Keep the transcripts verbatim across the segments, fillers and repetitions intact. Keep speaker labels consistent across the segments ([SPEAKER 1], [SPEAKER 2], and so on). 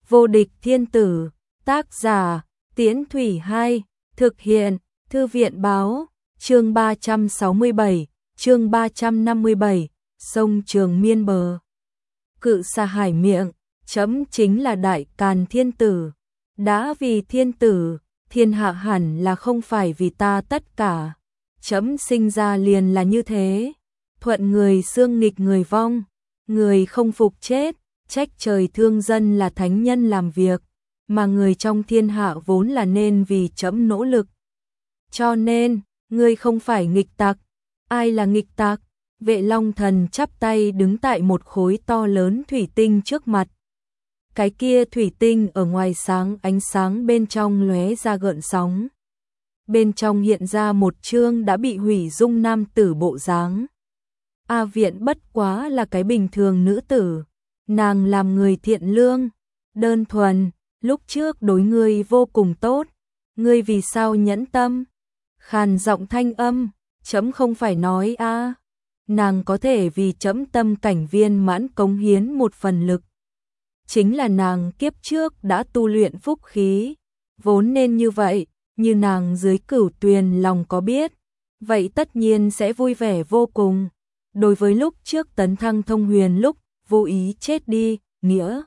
[SPEAKER 1] Vô địch thiên tử, tác giả, Tiễn Thủy hai, thực hiện, Thư viện báo, chương ba trăm sáu mươi bảy, chương ba trăm năm mươi bảy, sông Trường Miên bờ. Cự Xà Hải miệng, chấm chính là Đại Càn thiên tử. Đã vì thiên tử, thiên hạ hẳn là không phải vì ta tất cả. Chấm sinh ra liền là như thế. Thuận người xương nghịch người vong, người không phục chết, trách trời thương dân là thánh nhân làm việc, mà người trong thiên hạ vốn là nên vì chấm nỗ lực. Cho nên, ngươi không phải nghịch tặc. Ai là nghịch tặc? Vệ Long Thần chắp tay đứng tại một khối to lớn thủy tinh trước mặt. Cái kia thủy tinh ở ngoài sáng, ánh sáng bên trong lóe ra gợn sóng. Bên trong hiện ra một chương đã bị hủy dung nam tử bộ dáng. A Viện bất quá là cái bình thường nữ tử, nàng làm người thiện lương, đơn thuần, lúc trước đối ngươi vô cùng tốt, ngươi vì sao nhẫn tâm? Khàn giọng thanh âm, chấm không phải nói a, à. Nàng có thể vì chấm tâm cảnh viên mãn cống hiến một phần lực. Chính là nàng kiếp trước đã tu luyện phúc khí, vốn nên như vậy, như nàng dưới cửu tuyền lòng có biết, vậy tất nhiên sẽ vui vẻ vô cùng. Đối với lúc trước tấn thăng thông huyền lúc vô ý chết đi, nghĩa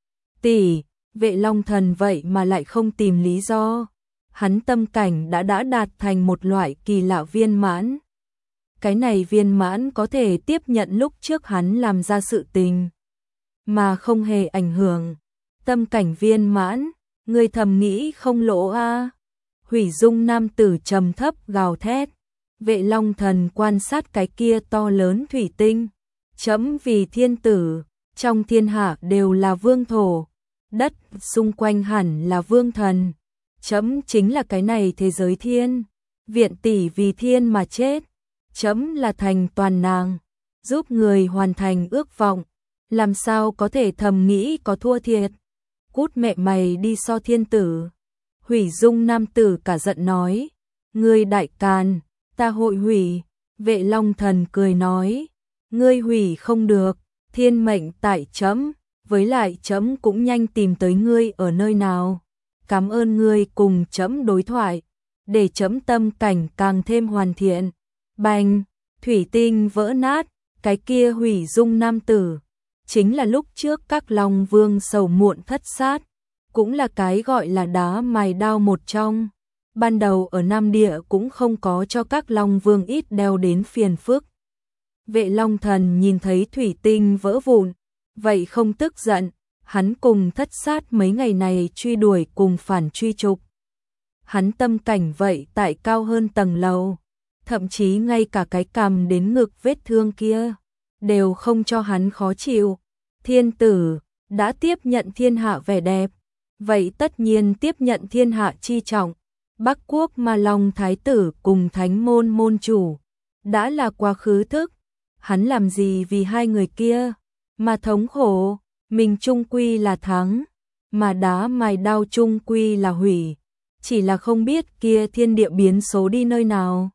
[SPEAKER 1] tỷ, Vệ Long Thần vậy mà lại không tìm lý do. Hắn tâm cảnh đã đã đạt thành một loại kỳ lạ viên mãn. Cái này viên mãn có thể tiếp nhận lúc trước hắn làm ra sự tình, mà không hề ảnh hưởng. Tâm cảnh viên mãn, người thầm nghĩ không lỗ a. À. Hủy dung nam tử trầm thấp gào thét. Vệ Long Thần quan sát cái kia to lớn thủy tinh. Chấm vì thiên tử, trong thiên hạ đều là vương thổ, đất xung quanh hẳn là vương thần. Chấm chính là cái này thế giới thiên. Viện tỷ vì thiên mà chết. Chấm là thành toàn nàng, giúp người hoàn thành ước vọng. Làm sao có thể thầm nghĩ có thua thiệt? Cút mẹ mày đi so thiên tử. Hủy dung nam tử cả giận nói. Ngươi Đại Càn, ta hội hủy. Vệ Long Thần cười nói. Ngươi hủy không được, thiên mệnh tại chấm, với lại chấm cũng nhanh tìm tới ngươi ở nơi nào. Cảm ơn ngươi cùng chấm đối thoại, để chấm tâm cảnh càng thêm hoàn thiện. Bành, thủy tinh vỡ nát, cái kia hủy dung nam tử. Chính là lúc trước các Long Vương sầu muộn thất sát, cũng là cái gọi là đá mài đao một trong. Ban đầu ở Nam Địa cũng không có cho các Long Vương ít đeo đến phiền phức. Vệ Long Thần nhìn thấy thủy tinh vỡ vụn, vậy không tức giận, hắn cùng thất sát mấy ngày này truy đuổi cùng phản truy trục. Hắn tâm cảnh vậy tại cao hơn tầng lầu, thậm chí ngay cả cái cằm đến ngực vết thương kia, đều không cho hắn khó chịu. Thiên tử, đã tiếp nhận thiên hạ vẻ đẹp, vậy tất nhiên tiếp nhận thiên hạ chi trọng. Bắc Quốc Ma Long Thái tử cùng Thánh Môn Môn Chủ, đã là quá khứ thức. Hắn làm gì vì hai người kia mà thống khổ, mình chung quy là thắng, mà đá mài đao chung quy là hủy, chỉ là không biết kia thiên địa biến số đi nơi nào.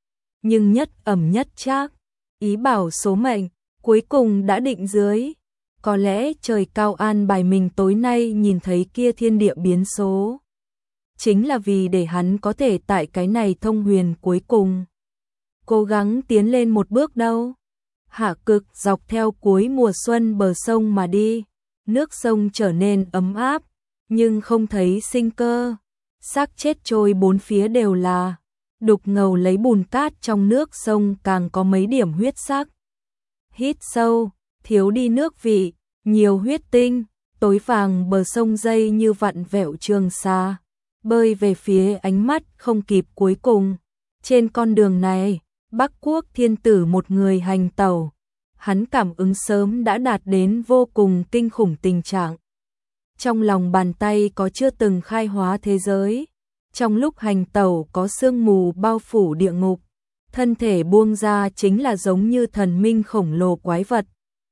[SPEAKER 1] Nhưng nhất ẩm nhất trác, ý bảo số mệnh, cuối cùng đã định dưới. Có lẽ trời cao an bài mình tối nay nhìn thấy kia thiên địa biến số, chính là vì để hắn có thể tại cái này thông huyền cuối cùng cố gắng tiến lên một bước đâu. Hạ cực dọc theo cuối mùa xuân bờ sông mà đi, nước sông trở nên ấm áp, nhưng không thấy sinh cơ. Xác chết trôi bốn phía đều là, đục ngầu lấy bùn cát trong nước sông càng có mấy điểm huyết sắc. Hít sâu, thiếu đi nước vị, nhiều huyết tinh, tối vàng bờ sông dây như vặn vẹo trường xa, bơi về phía ánh mắt không kịp cuối cùng. Trên con đường này, Bắc Quốc thiên tử một người hành tẩu, hắn cảm ứng sớm đã đạt đến vô cùng kinh khủng tình trạng. Trong lòng bàn tay có chưa từng khai hóa thế giới, trong lúc hành tẩu có sương mù bao phủ địa ngục, thân thể buông ra chính là giống như thần minh khổng lồ quái vật.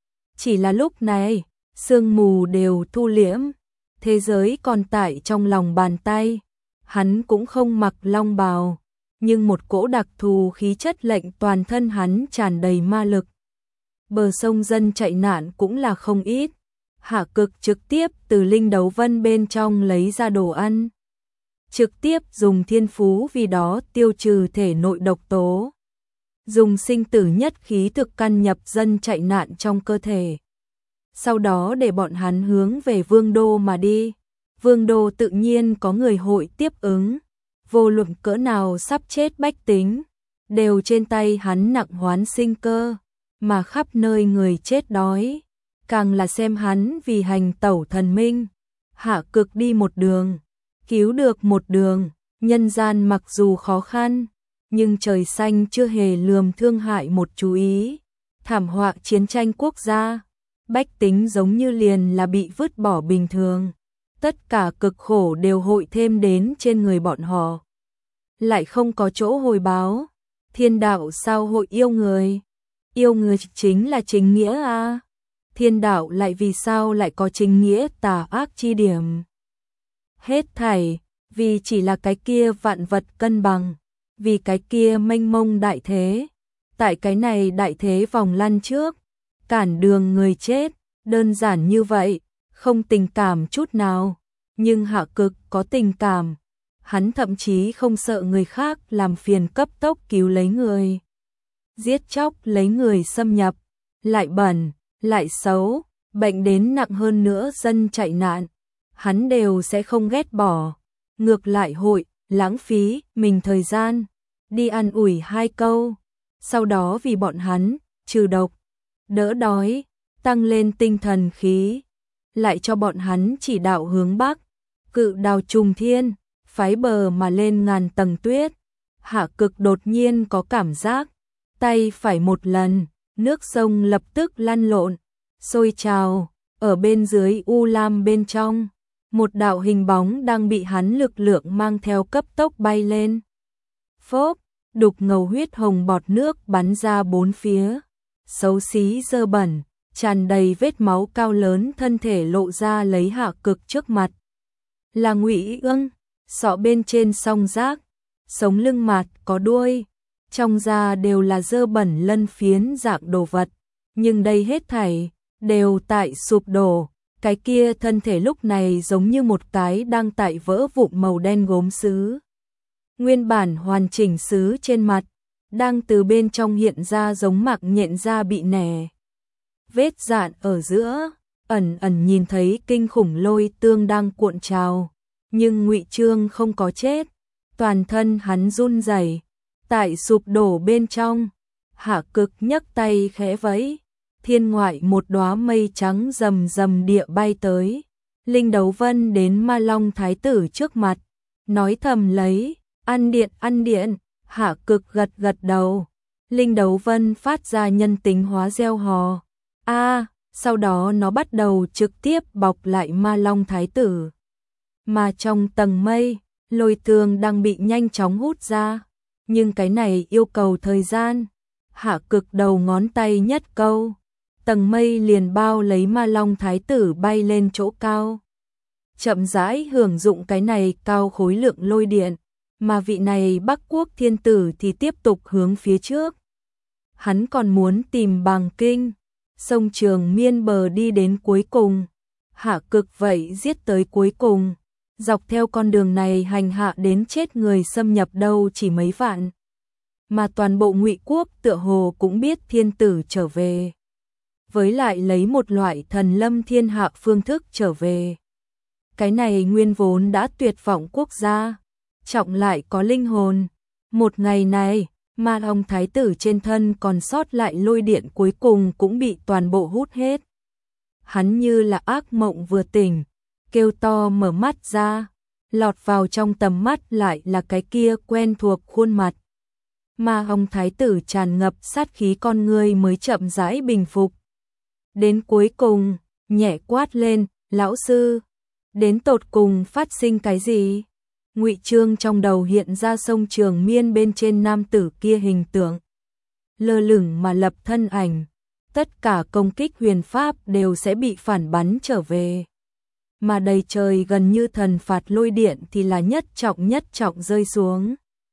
[SPEAKER 1] Chỉ là lúc này, sương mù đều thu liễm, thế giới còn tại trong lòng bàn tay, hắn cũng không mặc long bào. Nhưng một cỗ đặc thù khí chất lệnh toàn thân hắn tràn đầy ma lực. Bờ sông dân chạy nạn cũng là không ít. Hạ Cực trực tiếp từ linh đấu vân bên trong lấy ra đồ ăn. Trực tiếp dùng thiên phú vì đó tiêu trừ thể nội độc tố. Dùng sinh tử nhất khí thực căn nhập dân chạy nạn trong cơ thể. Sau đó để bọn hắn hướng về Vương Đô mà đi. Vương Đô tự nhiên có người hội tiếp ứng. Vô luận cỡ nào sắp chết bách tính, đều trên tay hắn nặng hoán sinh cơ, mà khắp nơi người chết đói. Càng là xem hắn vì hành tẩu thần minh. Hạ Cực đi một đường, cứu được một đường, nhân gian mặc dù khó khăn, nhưng trời xanh chưa hề lườm thương hại một chú ý. Thảm họa chiến tranh quốc gia, bách tính giống như liền là bị vứt bỏ bình thường. Tất cả cực khổ đều hội thêm đến trên người bọn họ. Lại không có chỗ hồi báo. Thiên đạo sao hội yêu người? Yêu người chính là chính nghĩa à? Thiên đạo lại vì sao lại có chính nghĩa tà ác chi điểm? Hết thảy, vì chỉ là cái kia vạn vật cân bằng, vì cái kia mênh mông đại thế. Tại cái này đại thế vòng lăn trước, cản đường người chết, đơn giản như vậy, không tình cảm chút nào. Nhưng Hạ Cực có tình cảm, hắn thậm chí không sợ người khác làm phiền cấp tốc cứu lấy người. Giết chóc lấy người xâm nhập, lại bẩn, lại xấu, bệnh đến nặng hơn nữa dân chạy nạn, hắn đều sẽ không ghét bỏ. Ngược lại hội, lãng phí mình thời gian, đi ăn ủi hai câu, sau đó vì bọn hắn, trừ độc, đỡ đói, tăng lên tinh thần khí, lại cho bọn hắn chỉ đạo hướng Bắc, cự đào trùng thiên, phái bờ mà lên ngàn tầng tuyết. Hạ Cực đột nhiên có cảm giác, tay phải một lần, nước sông lập tức lăn lộn, sôi trào, ở bên dưới u lam bên trong, một đạo hình bóng đang bị hắn lực lượng mang theo cấp tốc bay lên. Phốp, đục ngầu huyết hồng bọt nước bắn ra bốn phía, xấu xí dơ bẩn, tràn đầy vết máu cao lớn thân thể lộ ra lấy Hạ Cực trước mặt. Là Ngụy Ưng, sọ bên trên song rác, sống lưng mạt có đuôi, trong da đều là dơ bẩn lân phiến dạng đồ vật, nhưng đây hết thảy đều tại sụp đổ. Cái kia thân thể lúc này giống như một cái đang tại vỡ vụn màu đen gốm sứ. Nguyên bản hoàn chỉnh sứ trên mặt, đang từ bên trong hiện ra giống mạc nhện da bị nẻ. Vết dạn ở giữa, ẩn ẩn nhìn thấy kinh khủng lôi tương đang cuộn trào, nhưng Ngụy Trương không có chết, toàn thân hắn run rẩy, tại sụp đổ bên trong. Hạ Cực nhấc tay khẽ vẫy, thiên ngoại một đóa mây trắng rầm rầm địa bay tới. Linh Đấu Vân đến Ma Long Thái tử trước mặt, nói thầm lấy, ăn điện ăn điện. Hạ Cực gật gật đầu. Linh Đấu Vân phát ra nhân tính hóa reo hò. A, sau đó nó bắt đầu trực tiếp bọc lại Ma Long Thái tử. Mà trong tầng mây, lôi tương đang bị nhanh chóng hút ra, nhưng cái này yêu cầu thời gian. Hạ Cực đầu ngón tay nhất câu, tầng mây liền bao lấy Ma Long Thái tử bay lên chỗ cao. Chậm rãi hưởng dụng cái này cao khối lượng lôi điện, mà vị này Bắc Quốc thiên tử thì tiếp tục hướng phía trước. Hắn còn muốn tìm Bàng Kinh, sông Trường Miên bờ đi đến cuối cùng. Hạ Cực vậy giết tới cuối cùng, dọc theo con đường này hành hạ đến chết người xâm nhập đâu chỉ mấy vạn. Mà toàn bộ Ngụy Quốc tựa hồ cũng biết thiên tử trở về. Với lại lấy một loại thần lâm thiên hạ phương thức trở về. Cái này nguyên vốn đã tuyệt vọng quốc gia, trọng lại có linh hồn. Một ngày này, Ma Long Thái tử trên thân còn sót lại lôi điện cuối cùng cũng bị toàn bộ hút hết. Hắn như là ác mộng vừa tỉnh, kêu to mở mắt ra, lọt vào trong tầm mắt lại là cái kia quen thuộc khuôn mặt. Ma Long Thái tử tràn ngập sát khí con người mới chậm rãi bình phục. Đến cuối cùng, nhẹ quát lên, lão sư, đến tột cùng phát sinh cái gì? Ngụy Trương trong đầu hiện ra sông Trường Miên bên trên nam tử kia hình tượng. Lơ lửng mà lập thân ảnh, tất cả công kích huyền pháp đều sẽ bị phản bắn trở về. Mà đầy trời gần như thần phạt lôi điện thì là nhất trọng nhất trọng rơi xuống.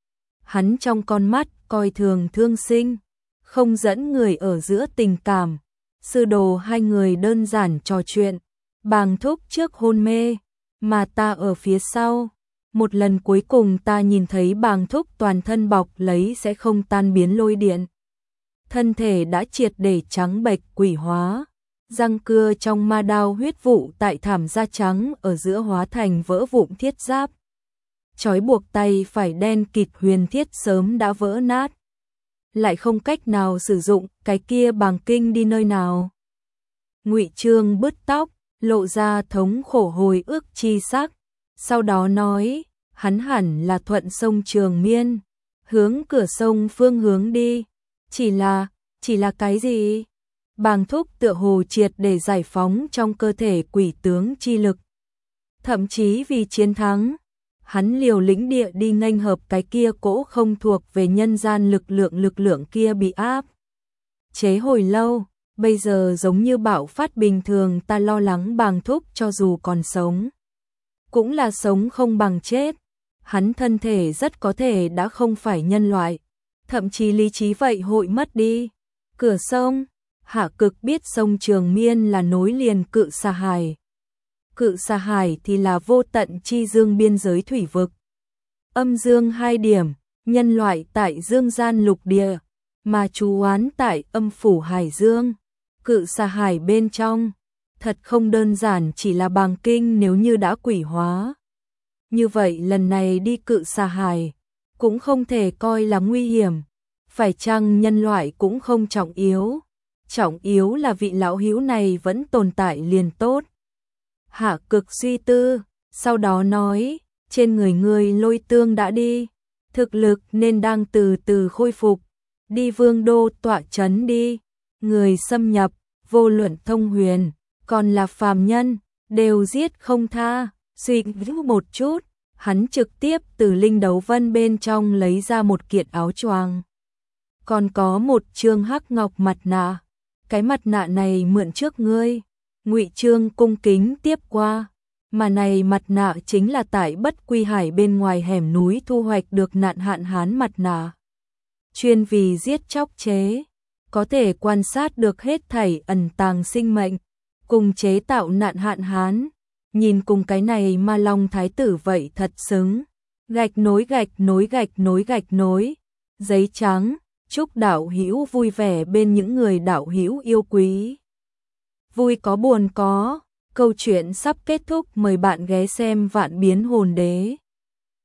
[SPEAKER 1] Hắn trong con mắt coi thường thương sinh, không dẫn người ở giữa tình cảm. Sư đồ hai người đơn giản trò chuyện, Bàng thúc trước hôn mê, mà ta ở phía sau. Một lần cuối cùng ta nhìn thấy bàng thúc toàn thân bọc lấy sẽ không tan biến lôi điện. Thân thể đã triệt để trắng bệch quỷ hóa. Răng cưa trong ma đao huyết vụ tại thảm da trắng ở giữa hóa thành vỡ vụn thiết giáp. Trói buộc tay phải đen kịt huyền thiết sớm đã vỡ nát. Lại không cách nào sử dụng, cái kia bàng kinh đi nơi nào. Ngụy Trương bứt tóc, lộ ra thống khổ hồi ức chi sắc. Sau đó nói, hắn hẳn là thuận sông Trường Miên, hướng cửa sông phương hướng đi. Chỉ là, chỉ là cái gì? Bàng thúc tựa hồ triệt để giải phóng trong cơ thể quỷ tướng chi lực. Thậm chí vì chiến thắng, hắn liều lĩnh địa đi nghênh hợp cái kia cỗ không thuộc về nhân gian lực lượng lực lượng kia bị áp chế hồi lâu, bây giờ giống như bạo phát bình thường. Ta lo lắng bàng thúc cho dù còn sống, cũng là sống không bằng chết. Hắn thân thể rất có thể đã không phải nhân loại, thậm chí lý trí vậy hội mất đi. Cửa sông, Hạ Cực biết sông Trường Miên là nối liền Cự Xà Hải. Cự Xà Hải thì là vô tận chi dương biên giới thủy vực. Âm dương hai điểm, nhân loại tại dương gian lục địa, mà trú oán tại âm phủ hải dương. Cự Xà Hải bên trong, thật không đơn giản chỉ là bàng kinh nếu như đã quỷ hóa. Như vậy lần này đi Cự Xà Hải, cũng không thể coi là nguy hiểm. Phải chăng nhân loại cũng không trọng yếu. Trọng yếu là vị lão hữu này vẫn tồn tại liền tốt. Hạ Cực suy tư, sau đó nói, trên người ngươi lôi tương đã đi, thực lực nên đang từ từ khôi phục, đi vương đô tọa trấn đi, người xâm nhập, vô luận thông huyền, còn là phàm nhân, đều giết không tha. Suy nghĩ một chút, hắn trực tiếp từ linh đấu vân bên trong lấy ra một kiện áo choàng. Còn có một trương hắc ngọc mặt nạ, cái mặt nạ này mượn trước ngươi. Ngụy Trương cung kính tiếp qua, mà này mặt nạ chính là tại Bất Quy Hải bên ngoài hẻm núi thu hoạch được nạn hạn hán mặt nạ. Chuyên vì giết chóc chế, có thể quan sát được hết thảy ẩn tàng sinh mệnh, cùng chế tạo nạn hạn hán. Nhìn cùng cái này Ma Long thái tử vậy thật xứng. Gạch nối gạch nối gạch nối gạch nối, giấy trắng, chúc đạo hữu vui vẻ bên những người đạo hữu yêu quý. Vui có buồn có, câu chuyện sắp kết thúc, mời bạn ghé xem Vạn Biến Hồn Đế.